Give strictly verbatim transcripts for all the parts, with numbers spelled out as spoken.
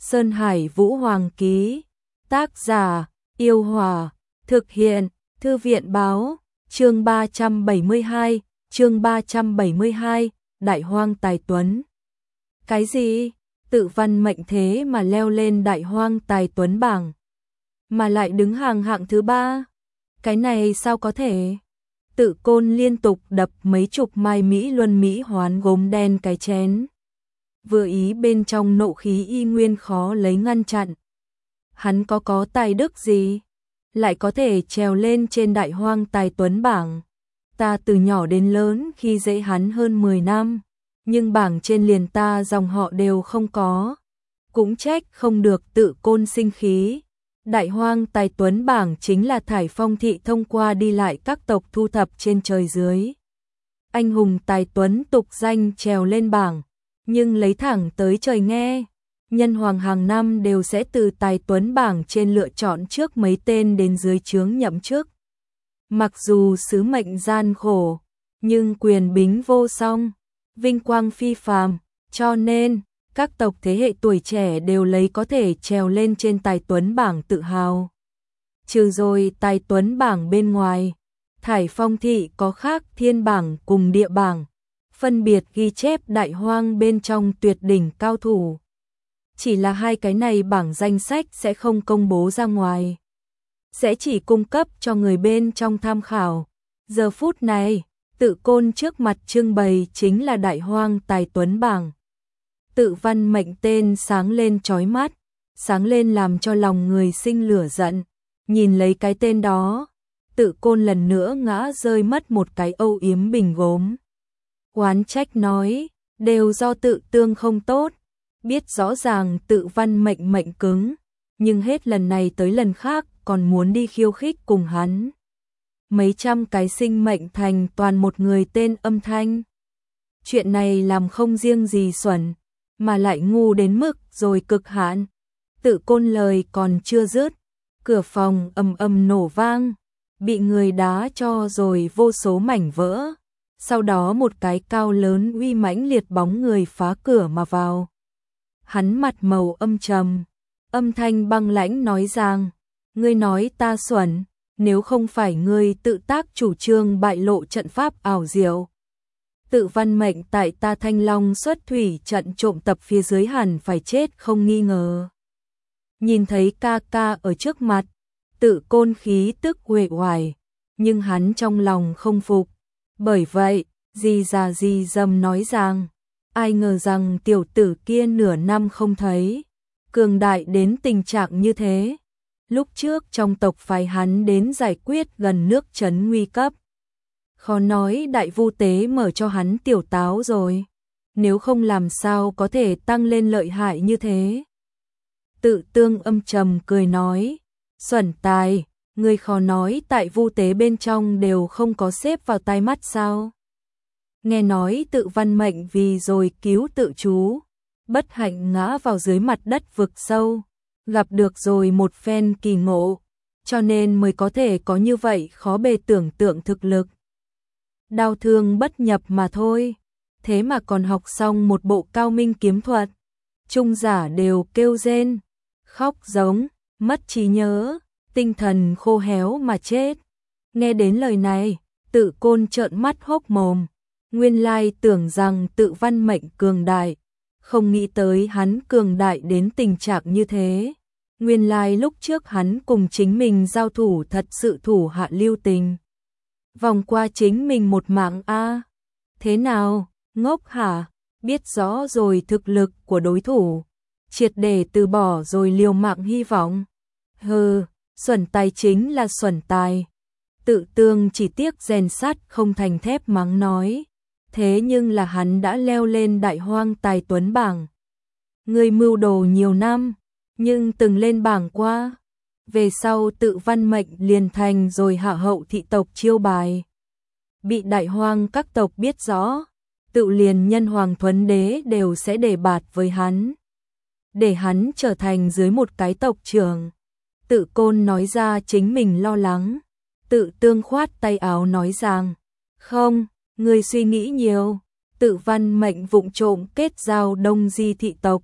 Sơn Hải Vũ Hoàng ký. Tác giả, Yêu Hòa. Thực hiện, Thư viện báo. Chương ba trăm bảy mươi hai, chương ba trăm bảy mươi hai, Đại Hoang Tài Tuấn. Cái gì? Tự văn mệnh thế mà leo lên Đại Hoang Tài Tuấn bảng, mà lại đứng hàng hạng thứ ba. Cái này sao có thể? Tự Côn liên tục đập mấy chục mai Mỹ Luân Mỹ hoán gốm đen cái chén. Vừa ý bên trong nộ khí y nguyên khó lấy ngăn chặn. Hắn có có tài đức gì? Lại có thể trèo lên trên Đại Hoang Tài Tuấn bảng. Ta từ nhỏ đến lớn khi dễ hắn hơn mười năm, nhưng bảng trên liền ta dòng họ đều không có. Cũng trách không được Tự Côn sinh khí. Đại Hoang Tài Tuấn bảng chính là Thải Phong thị thông qua đi lại các tộc thu thập trên trời dưới. Anh hùng Tài Tuấn tục danh trèo lên bảng, nhưng lấy thẳng tới trời nghe. Nhân hoàng hàng năm đều sẽ từ Tài Tuấn bảng trên lựa chọn trước mấy tên đến dưới trướng nhậm chức. Mặc dù sứ mệnh gian khổ, nhưng quyền bính vô song, vinh quang phi phàm, cho nên các tộc thế hệ tuổi trẻ đều lấy có thể trèo lên trên Tài Tuấn bảng tự hào. Trừ rồi Tài Tuấn bảng bên ngoài, Thải Phong thị có khác thiên bảng cùng địa bảng, phân biệt ghi chép Đại Hoang bên trong tuyệt đỉnh cao thủ. Chỉ là hai cái này bảng danh sách sẽ không công bố ra ngoài, sẽ chỉ cung cấp cho người bên trong tham khảo. Giờ phút này, Tự Côn trước mặt trưng bày chính là Đại Hoang Tài Tuấn bảng. Tự văn mệnh tên sáng lên chói mắt, sáng lên làm cho lòng người sinh lửa giận. Nhìn lấy cái tên đó, Tự Côn lần nữa ngã rơi mất một cái âu yếm bình gốm. Oán trách nói, đều do Tự Tương không tốt, biết rõ ràng Tự văn mệnh mệnh cứng, nhưng hết lần này tới lần khác còn muốn đi khiêu khích cùng hắn. Mấy trăm cái sinh mệnh thành toàn một người tên Âm Thanh. Chuyện này làm không riêng gì xuẩn, mà lại ngu đến mức rồi cực hạn. Tự Côn lời còn chưa dứt, cửa phòng ầm ầm nổ vang, bị người đá cho rồi vô số mảnh vỡ. Sau đó một cái cao lớn uy mãnh liệt bóng người phá cửa mà vào. Hắn mặt màu âm trầm, âm thanh băng lãnh nói rằng, ngươi nói ta xuẩn, nếu không phải ngươi tự tác chủ trương bại lộ trận pháp ảo diệu. Tự văn mệnh tại ta Thanh Long xuất thủy trận trộm tập phía dưới hẳn phải chết không nghi ngờ. Nhìn thấy ca ca ở trước mặt, Tự Côn khí tức uể oải, nhưng hắn trong lòng không phục. Bởi vậy, dì già dì dầm nói rằng, ai ngờ rằng tiểu tử kia nửa năm không thấy, cường đại đến tình trạng như thế. Lúc trước trong tộc phái hắn đến giải quyết gần nước trấn nguy cấp. Khó nói Đại Vu Tế mở cho hắn tiểu táo rồi, nếu không làm sao có thể tăng lên lợi hại như thế. Tự Tương âm trầm cười nói, xuẩn tài, ngươi khó nói tại Vu Tế bên trong đều không có xếp vào tai mắt sao? Nghe nói Tự văn mệnh vì rồi cứu tự chú, bất hạnh ngã vào dưới mặt đất vực sâu, gặp được rồi một phen kỳ ngộ, cho nên mới có thể có như vậy khó bề tưởng tượng thực lực. Đao thương bất nhập mà thôi, thế mà còn học xong một bộ cao minh kiếm thuật. Trung giả đều kêu rên, khóc giống, mất trí nhớ, tinh thần khô héo mà chết. Nghe đến lời này, Tự Côn trợn mắt hốc mồm, nguyên lai tưởng rằng Tự văn mệnh cường đại, không nghĩ tới hắn cường đại đến tình trạng như thế. Nguyên lai lúc trước hắn cùng chính mình giao thủ thật sự thủ hạ lưu tình. Vòng qua chính mình một mạng a. Thế nào, ngốc hả? Biết rõ rồi thực lực của đối thủ, triệt để từ bỏ rồi liều mạng hy vọng. Hừ, xuẩn tài chính là xuẩn tài. Tự Tương chỉ tiếc rèn sắt không thành thép mắng nói. Thế nhưng là hắn đã leo lên Đại Hoang Tài Tuấn bảng. Người mưu đồ nhiều năm, nhưng từng lên bảng qua. Về sau Tự văn mệnh liền thành rồi hạ hậu thị tộc chiêu bài. Bị Đại Hoang các tộc biết rõ, Tự liền nhân Hoàng Thuấn Đế đều sẽ đề bạt với hắn, để hắn trở thành dưới một cái tộc trưởng. Tự Côn nói ra chính mình lo lắng. Tự Tương khoát tay áo nói rằng, không, người suy nghĩ nhiều. Tự văn mệnh vụng trộm kết giao Đông Di thị tộc,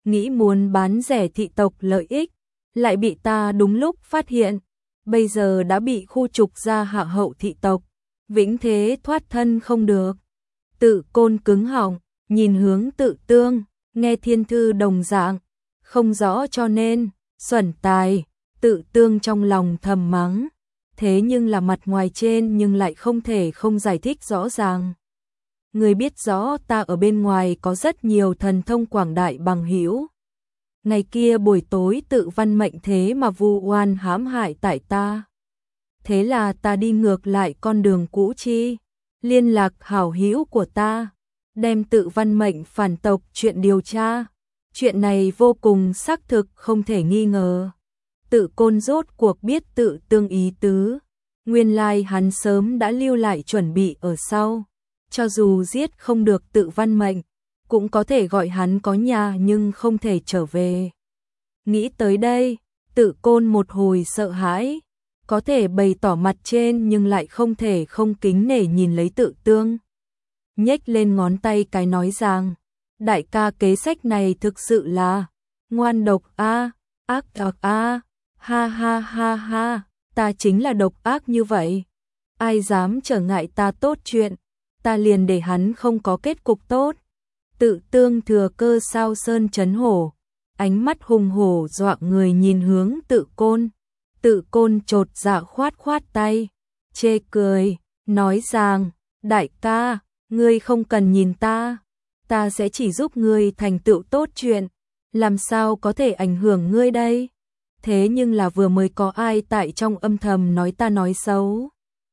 nghĩ muốn bán rẻ thị tộc lợi ích, lại bị ta đúng lúc phát hiện, bây giờ đã bị khu trục ra hạ hậu thị tộc, vĩnh thế thoát thân không được. Tự Côn cứng họng, nhìn hướng Tự Tương, nghe thiên thư đồng dạng, không rõ cho nên, xuẩn tài, Tự Tương trong lòng thầm mắng, thế nhưng là mặt ngoài trên nhưng lại không thể không giải thích rõ ràng. Người biết rõ ta ở bên ngoài có rất nhiều thần thông quảng đại bằng hữu. Ngày kia buổi tối Tự Văn Mệnh thế mà vu oan hãm hại tại ta. Thế là ta đi ngược lại con đường cũ chi, liên lạc hảo hữu của ta, đem Tự Văn Mệnh phản tộc chuyện điều tra. Chuyện này vô cùng xác thực không thể nghi ngờ. Tự Côn rốt cuộc biết Tự Tương ý tứ, nguyên lai hắn sớm đã lưu lại chuẩn bị ở sau, cho dù giết không được Tự Văn Mệnh, cũng có thể gọi hắn có nhà nhưng không thể trở về. Nghĩ tới đây, Tự Côn một hồi sợ hãi, có thể bày tỏ mặt trên nhưng lại không thể không kính nể nhìn lấy Tự Tương. Nhếch lên ngón tay cái nói rằng, đại ca kế sách này thực sự là ngoan độc a, ác độc a, ha ha ha ha, ta chính là độc ác như vậy. Ai dám trở ngại ta tốt chuyện, ta liền để hắn không có kết cục tốt. Tự Tương thừa cơ sao sơn chấn hổ, ánh mắt hùng hổ dọa người nhìn hướng Tự Côn. Tự Côn chột dạ khoát khoát tay, chê cười, nói rằng, đại ca, ngươi không cần nhìn ta, ta sẽ chỉ giúp ngươi thành tựu tốt chuyện, làm sao có thể ảnh hưởng ngươi đây? Thế nhưng là vừa mới có ai tại trong âm thầm nói ta nói xấu.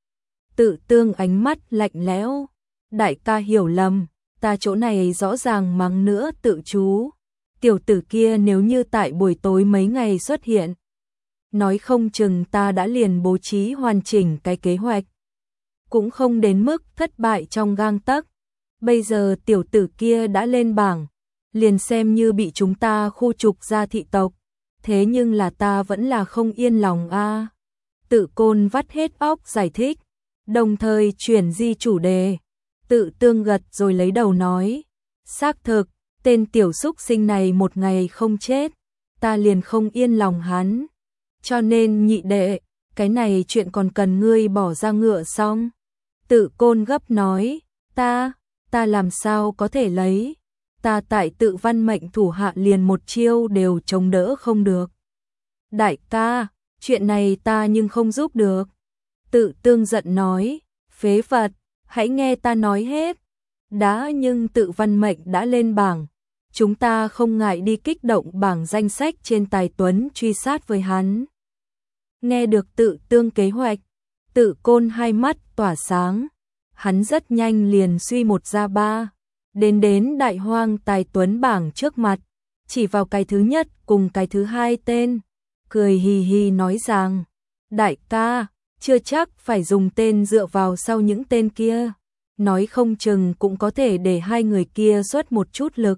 Tự Tương ánh mắt lạnh lẽo, đại ca hiểu lầm, ta chỗ này rõ ràng mắng nữa Tự chú. Tiểu tử kia nếu như tại buổi tối mấy ngày xuất hiện, nói không chừng ta đã liền bố trí hoàn chỉnh cái kế hoạch. Cũng không đến mức thất bại trong gang tấc. Bây giờ tiểu tử kia đã lên bảng, liền xem như bị chúng ta khu trục ra thị tộc. Thế nhưng là ta vẫn là không yên lòng a. À. Tự Côn vắt hết óc giải thích, đồng thời chuyển di chủ đề. Tự Tương gật rồi lấy đầu nói, xác thực, tên tiểu xúc sinh này một ngày không chết, ta liền không yên lòng hắn. Cho nên nhị đệ, cái này chuyện còn cần ngươi bỏ ra ngựa xong. Tự Côn gấp nói, ta, ta làm sao có thể lấy, ta tại Tự Văn Mệnh thủ hạ liền một chiêu đều chống đỡ không được. Đại ca, chuyện này ta nhưng không giúp được. Tự Tương giận nói, phế vật, hãy nghe ta nói hết. Đã nhưng Tự Văn Mệnh đã lên bảng, chúng ta không ngại đi kích động bảng danh sách trên tài tuấn truy sát với hắn. Nghe được Tự Tương kế hoạch, Tự Côn hai mắt tỏa sáng, hắn rất nhanh liền suy một ra ba, đến đến đại hoang tài tuấn bảng trước mặt, chỉ vào cái thứ nhất cùng cái thứ hai tên, cười hì hì nói rằng, đại ca, chưa chắc phải dùng tên dựa vào sau những tên kia, nói không chừng cũng có thể để hai người kia xuất một chút lực.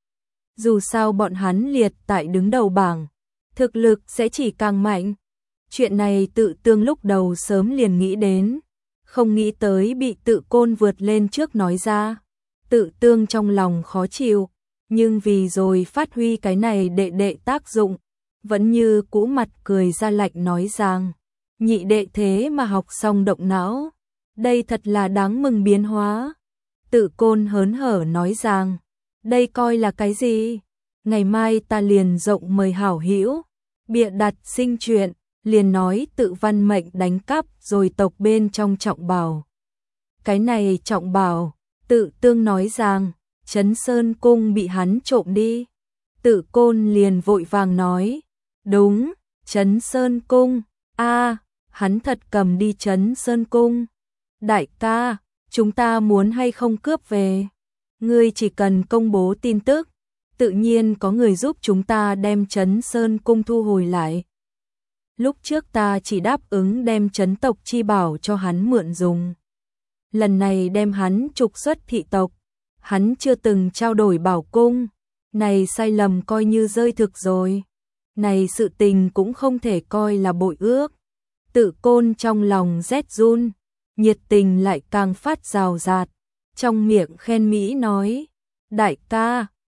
Dù sao bọn hắn liệt tại đứng đầu bảng, thực lực sẽ chỉ càng mạnh. Chuyện này Tự Tương lúc đầu sớm liền nghĩ đến, không nghĩ tới bị Tự Côn vượt lên trước nói ra. Tự Tương trong lòng khó chịu, nhưng vì rồi phát huy cái này đệ đệ tác dụng, vẫn như cũ mặt cười ra lạnh nói rằng, nhị đệ thế mà học xong động não, đây thật là đáng mừng biến hóa. Tự Côn hớn hở nói rằng, đây coi là cái gì? Ngày mai ta liền rộng mời hảo hữu, bịa đặt sinh chuyện, liền nói Tự Văn Mệnh đánh cắp rồi tộc bên trong trọng bảo. Cái này trọng bảo, Tự Tương nói rằng, Trấn Sơn Cung bị hắn trộm đi. Tự Côn liền vội vàng nói, đúng, Trấn Sơn Cung, a, hắn thật cầm đi Trấn Sơn Cung. Đại ca, chúng ta muốn hay không cướp về? Ngươi chỉ cần công bố tin tức, tự nhiên có người giúp chúng ta đem Trấn Sơn Cung thu hồi lại. Lúc trước ta chỉ đáp ứng đem trấn tộc chi bảo cho hắn mượn dùng. Lần này đem hắn trục xuất thị tộc, hắn chưa từng trao đổi bảo cung, này sai lầm coi như rơi thực rồi. Này sự tình cũng không thể coi là bội ước. Tự Côn trong lòng rét run, nhiệt tình lại càng phát rào rạt, trong miệng khen mỹ nói, đại ca,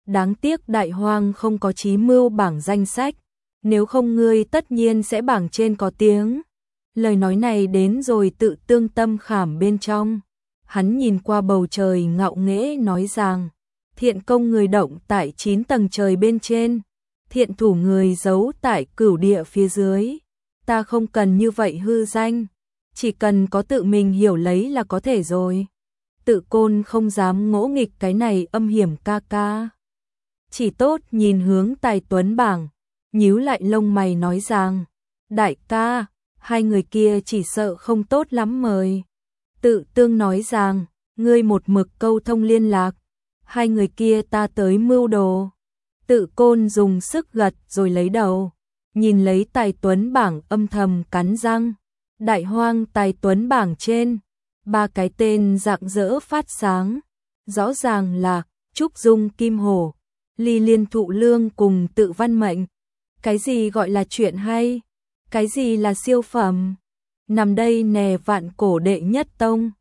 Đáng tiếc đại hoang không có chí mưu bảng danh sách, nếu không ngươi tất nhiên sẽ bảng trên có tiếng. Lời nói này đến rồi tự tương tâm khảm bên trong. Hắn nhìn qua bầu trời ngạo nghễ nói rằng, thiện công người động tại chín tầng trời bên trên, thiện thủ người giấu tại cửu địa phía dưới. Ta không cần như vậy hư danh, chỉ cần có tự mình hiểu lấy là có thể rồi. Tự Côn không dám ngỗ nghịch cái này âm hiểm ca ca. Chỉ tốt nhìn hướng Tài Tuấn bảng, nhíu lại lông mày nói rằng, đại ca, hai người kia chỉ sợ không tốt lắm mời. Tự Tương nói rằng, ngươi một mực câu thông liên lạc, hai người kia ta tới mưu đồ. Tự Côn dùng sức gật rồi lấy đầu, nhìn lấy Tài Tuấn bảng âm thầm cắn răng. Đại hoang Tài Tuấn bảng trên, ba cái tên rạng rỡ phát sáng, rõ ràng là Trúc Dung Kim Hổ, Ly Liên Thụ Lương cùng Tự Văn Mệnh. Cái gì gọi là chuyện hay? Cái gì là siêu phẩm? Nằm đây nè vạn cổ đệ nhất tông.